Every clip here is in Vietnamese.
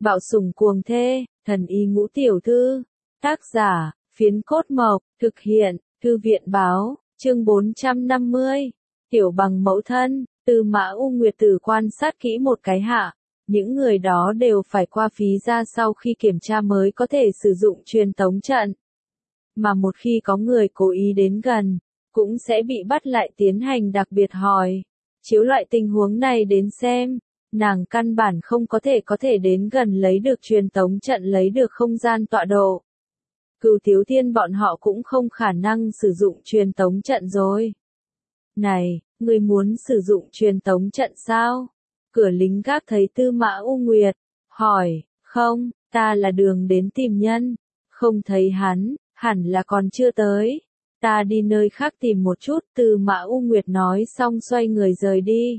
Bạo sủng cuồng thê, thần y ngũ tiểu thư. Tác giả, Phiến Cốt Mộc, thực hiện, Thư viện báo, chương 450. Tiểu Bằng mẫu thân, Tư Mã U Nguyệt Tử quan sát kỹ một cái hạ. Những người đó đều phải qua phí ra sau khi kiểm tra mới có thể sử dụng truyền tống trận. Mà một khi có người cố ý đến gần, cũng sẽ bị bắt lại tiến hành đặc biệt hỏi. Chiếu loại tình huống này đến xem, nàng căn bản không có thể đến gần lấy được truyền tống trận, lấy được không gian tọa độ. Cửu Thiếu Thiên bọn họ cũng không khả năng sử dụng truyền tống trận rồi. Này, ngươi muốn sử dụng truyền tống trận sao? Cửa lính gác thấy Tư Mã U Nguyệt, hỏi, không, ta là đường đến tìm nhân, không thấy hắn, hẳn là còn chưa tới. Ta đi nơi khác tìm một chút, Tư Mã U Nguyệt nói xong xoay người rời đi.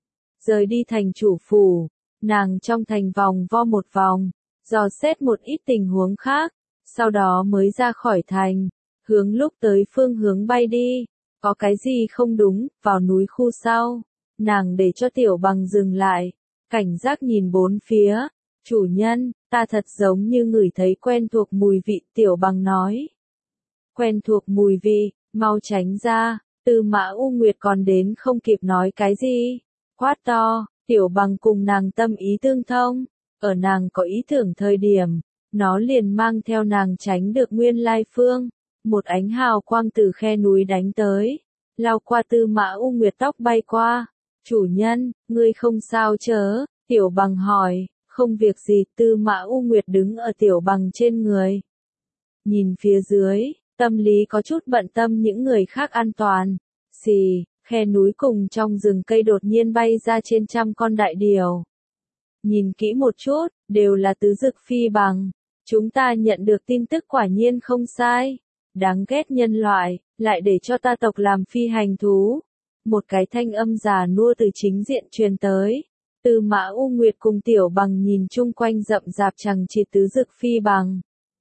Rời đi thành chủ phủ, nàng trong thành vòng vo một vòng, dò xét một ít tình huống khác, sau đó mới ra khỏi thành, hướng lúc tới phương hướng bay đi. Có cái gì không đúng, vào núi khu sau, nàng để cho Tiểu Bằng dừng lại, cảnh giác nhìn bốn phía. Chủ nhân, ta thật giống như ngửi thấy quen thuộc mùi vị, Tiểu Bằng nói. Quen thuộc mùi vị, mau tránh ra. Tư Mã U Nguyệt còn đến không kịp nói cái gì, quát to. Tiểu Bằng cùng nàng tâm ý tương thông, ở nàng có ý tưởng thời điểm, nó liền mang theo nàng tránh được nguyên lai phương. Một ánh hào quang từ khe núi đánh tới, lao qua Tư Mã U Nguyệt, tóc bay qua. Chủ nhân, ngươi không sao chớ? Tiểu Bằng hỏi. Không việc gì. Tư Mã U Nguyệt đứng ở Tiểu Bằng trên người, nhìn phía dưới, tâm lý có chút bận tâm những người khác an toàn. Xì, khe núi cùng trong rừng cây đột nhiên bay ra trên trăm con đại điểu. Nhìn kỹ một chút, đều là tứ dực phi bằng. Chúng ta nhận được tin tức quả nhiên không sai. Đáng ghét nhân loại, lại để cho ta tộc làm phi hành thú. Một cái thanh âm già nua từ chính diện truyền tới. Tư Mã U Nguyệt cùng Tiểu Bằng nhìn chung quanh rậm rạp chằng chịt tứ dực phi bằng.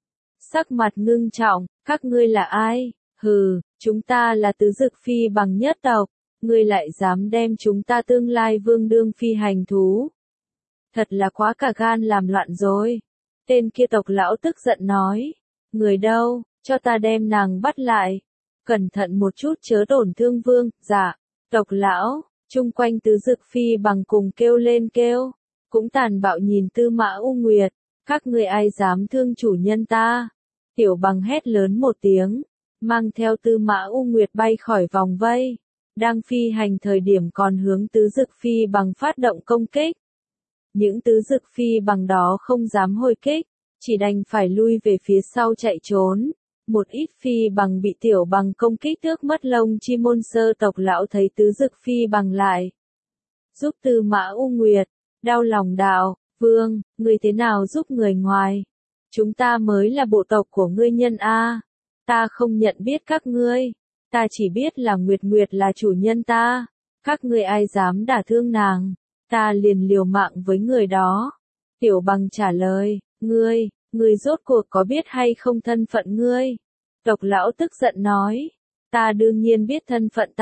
Sắc mặt ngưng trọng, các ngươi là ai? Hừ, chúng ta là tứ dực phi bằng nhất tộc, ngươi lại dám đem chúng ta tương lai vương đương phi hành thú. Thật là quá cả gan làm loạn rồi. Tên kia tộc lão tức giận nói. Người đâu, cho ta đem nàng bắt lại. Cẩn thận một chút chớ tổn thương vương. Dạ. Tộc lão, chung quanh tứ dực phi bằng cùng kêu lên kêu. Cũng tàn bạo nhìn Tư Mã U Nguyệt. Các ngươi ai dám thương chủ nhân ta? Tiểu Bằng hét lớn một tiếng, mang theo Tư Mã U Nguyệt bay khỏi vòng vây. Đang phi hành thời điểm còn hướng tứ dực phi bằng phát động công kích. Những tứ dực phi bằng đó không dám hồi kích, chỉ đành phải lui về phía sau chạy trốn. Một ít phi bằng bị Tiểu Bằng công kích tước mất lông chi, môn sơ tộc lão thấy tứ dực phi bằng lại giúp Tư Mã U Nguyệt, đau lòng đạo, vương, ngươi thế nào giúp người ngoài? Chúng ta mới là bộ tộc của ngươi nhân a. Ta không nhận biết các ngươi, ta chỉ biết là Nguyệt Nguyệt là chủ nhân ta. Các ngươi ai dám đả thương nàng, ta liền liều mạng với người đó. Tiểu Bằng trả lời, ngươi rốt cuộc có biết hay không thân phận ngươi? Tộc lão tức giận nói, ta đương nhiên biết thân phận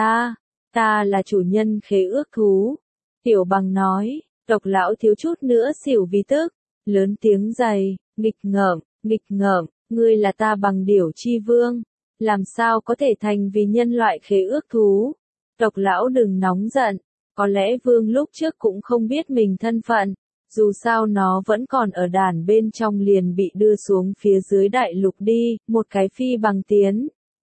ta là chủ nhân khế ước thú. Tiểu Bằng nói, tộc lão thiếu chút nữa xỉu vì tức, lớn tiếng dày, nghịch ngợm, ngươi là ta Bằng điểu chi vương, làm sao có thể thành vì nhân loại khế ước thú? Tộc lão đừng nóng giận, có lẽ vương lúc trước cũng không biết mình thân phận, dù sao nó vẫn còn ở đàn bên trong liền bị đưa xuống phía dưới đại lục đi. Một cái phi bằng tiến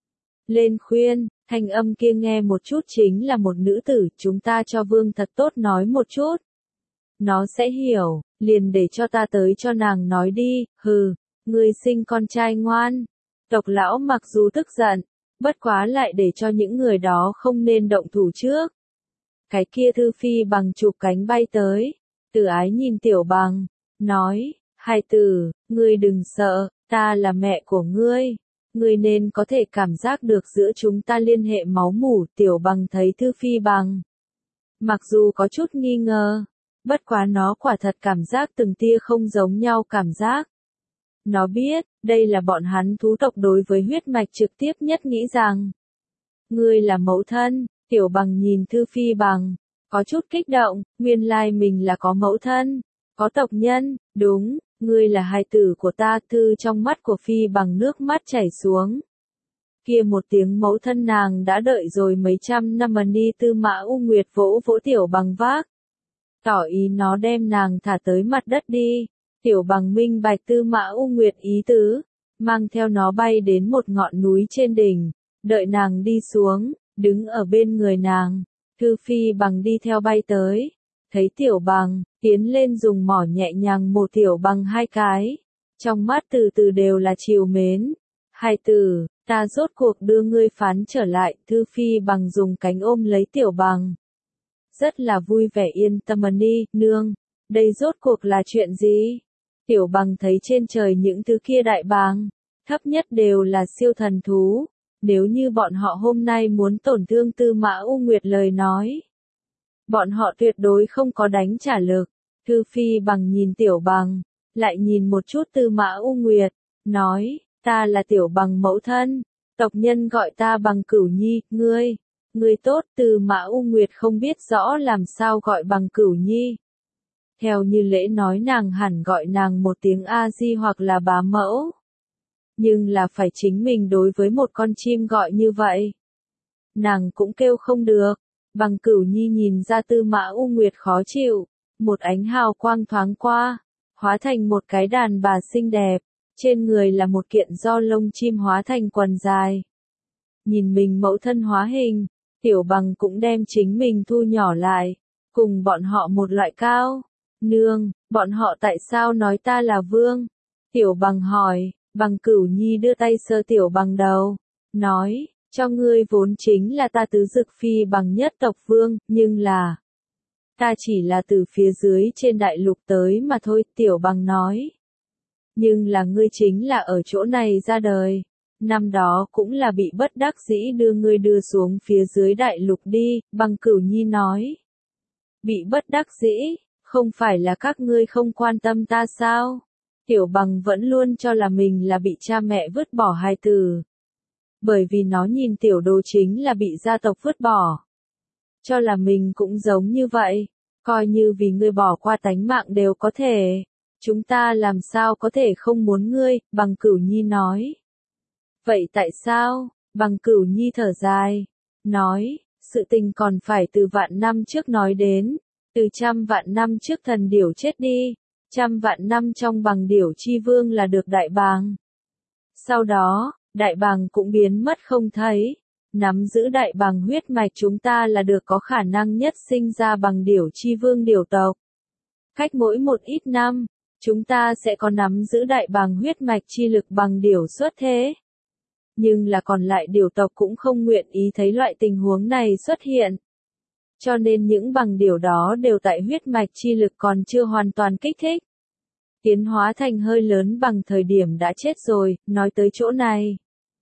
lên khuyên, thanh âm kia nghe một chút chính là một nữ tử. Chúng ta cho vương thật tốt nói một chút, nó sẽ hiểu, liền để cho ta tới cho nàng nói đi. Hừ, ngươi sinh con trai ngoan. Tộc lão mặc dù tức giận, bất quá lại để cho những người đó không nên động thủ trước. Cái kia thư phi bằng chụp cánh bay tới. Từ Ái nhìn Tiểu Bằng, nói, hai tử, ngươi đừng sợ, ta là mẹ của ngươi. Ngươi nên có thể cảm giác được giữa chúng ta liên hệ máu mủ. Tiểu Bằng thấy thư phi bằng, mặc dù có chút nghi ngờ, bất quá nó quả thật cảm giác từng tia không giống nhau cảm giác. Nó biết, đây là bọn hắn thú tộc đối với huyết mạch trực tiếp nhất nghĩ rằng. Ngươi là mẫu thân. Tiểu Bằng nhìn thư phi bằng, có chút kích động, nguyên lai mình là có mẫu thân, có tộc nhân. Đúng, ngươi là hài tử của ta. Thư trong mắt của Phi Bằng nước mắt chảy xuống. Kia một tiếng mẫu thân nàng đã đợi rồi mấy trăm năm. Đi Tư Mã U Nguyệt vỗ vỗ Tiểu Bằng vác, tỏ ý nó đem nàng thả tới mặt đất đi. Tiểu Bằng minh bạch Tư Mã U Nguyệt ý tứ, mang theo nó bay đến một ngọn núi trên đỉnh, đợi nàng đi xuống, đứng ở bên người nàng. Thư Phi Bằng đi theo bay tới, thấy Tiểu Bằng, tiến lên dùng mỏ nhẹ nhàng mổ Tiểu Bằng hai cái, trong mắt từ từ đều là trìu mến. Hai tử, ta rốt cuộc đưa ngươi phán trở lại. Thư Phi Bằng dùng cánh ôm lấy Tiểu Bằng, rất là vui vẻ. Yên tâm đi, nương, đây rốt cuộc là chuyện gì? Tiểu Bằng thấy trên trời những thứ kia đại bàng, thấp nhất đều là siêu thần thú, nếu như bọn họ hôm nay muốn tổn thương Tư Mã U Nguyệt lời nói, bọn họ tuyệt đối không có đánh trả lực. Thư Phi Bằng nhìn Tiểu Bằng, lại nhìn một chút Tư Mã U Nguyệt, nói, ta là Tiểu Bằng mẫu thân, tộc nhân gọi ta Bằng Cửu Nhi. Ngươi tốt. Tư Mã U Nguyệt không biết rõ làm sao gọi Bằng Cửu Nhi. Theo như lễ nói nàng hẳn gọi nàng một tiếng A Di hoặc là bá mẫu. Nhưng là phải chính mình đối với một con chim gọi như vậy, nàng cũng kêu không được. Bằng Cửu Nhi nhìn ra Tư Mã U Nguyệt khó chịu, một ánh hào quang thoáng qua, hóa thành một cái đàn bà xinh đẹp, trên người là một kiện do lông chim hóa thành quần dài. Nhìn mình mẫu thân hóa hình, Tiểu Bằng cũng đem chính mình thu nhỏ lại, cùng bọn họ một loại cao. Nương, bọn họ tại sao nói ta là vương? Tiểu Bằng hỏi. Bằng Cửu Nhi đưa tay sờ Tiểu Bằng đầu, nói, cho ngươi vốn chính là ta tứ dực Phi Bằng nhất tộc vương, nhưng là, ta chỉ là từ phía dưới trên đại lục tới mà thôi. Tiểu Bằng nói, nhưng là ngươi chính là ở chỗ này ra đời, năm đó cũng là bị bất đắc dĩ đưa ngươi đưa xuống phía dưới đại lục đi. Bằng Cửu Nhi nói, bị bất đắc dĩ, không phải là các ngươi không quan tâm ta sao? Tiểu Bằng vẫn luôn cho là mình là bị cha mẹ vứt bỏ hài tử. Bởi vì nó nhìn Tiểu Đồ chính là bị gia tộc vứt bỏ. Cho là mình cũng giống như vậy, coi như vì ngươi bỏ qua tánh mạng đều có thể. Chúng ta làm sao có thể không muốn ngươi? Bằng Cửu Nhi nói. Vậy tại sao? Bằng Cửu Nhi thở dài, nói, sự tình còn phải từ vạn năm trước nói đến. Từ trăm vạn năm trước thần điểu chết đi, trăm vạn năm trong Bằng Điểu Chi Vương là được đại bàng. Sau đó, đại bàng cũng biến mất không thấy. Nắm giữ đại bàng huyết mạch chúng ta là được có khả năng nhất sinh ra Bằng Điểu Chi Vương điểu tộc. Cách mỗi một ít năm, chúng ta sẽ có nắm giữ đại bàng huyết mạch chi lực Bằng Điểu xuất thế. Nhưng là còn lại điểu tộc cũng không nguyện ý thấy loại tình huống này xuất hiện. Cho nên những Bằng Điểu đó đều tại huyết mạch chi lực còn chưa hoàn toàn kích thích. Tiến hóa thành hơi lớn bằng thời điểm đã chết rồi. Nói tới chỗ này,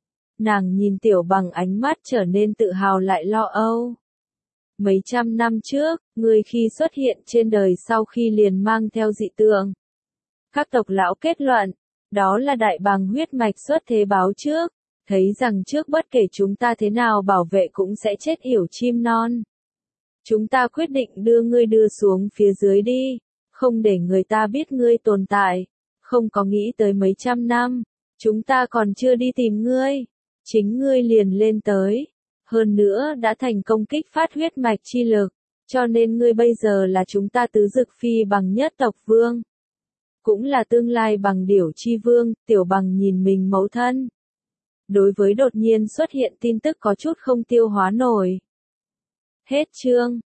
nàng nhìn Tiểu Bằng ánh mắt trở nên tự hào lại lo âu. Mấy trăm năm trước, ngươi khi xuất hiện trên đời sau khi liền mang theo dị tượng. Các tộc lão kết luận, đó là đại bàng huyết mạch xuất thế báo trước, thấy rằng trước bất kể chúng ta thế nào bảo vệ cũng sẽ chết yểu chim non. Chúng ta quyết định đưa ngươi đưa xuống phía dưới đi, không để người ta biết ngươi tồn tại. Không có nghĩ tới mấy trăm năm, chúng ta còn chưa đi tìm ngươi, chính ngươi liền lên tới. Hơn nữa đã thành công kích phát huyết mạch chi lực, cho nên ngươi bây giờ là chúng ta tứ dực Phi Bằng nhất tộc vương. Cũng là tương lai Bằng Điểu Chi Vương. Tiểu Bằng nhìn mình mẫu thân. Đối với đột nhiên xuất hiện tin tức có chút không tiêu hóa nổi. Hết chương.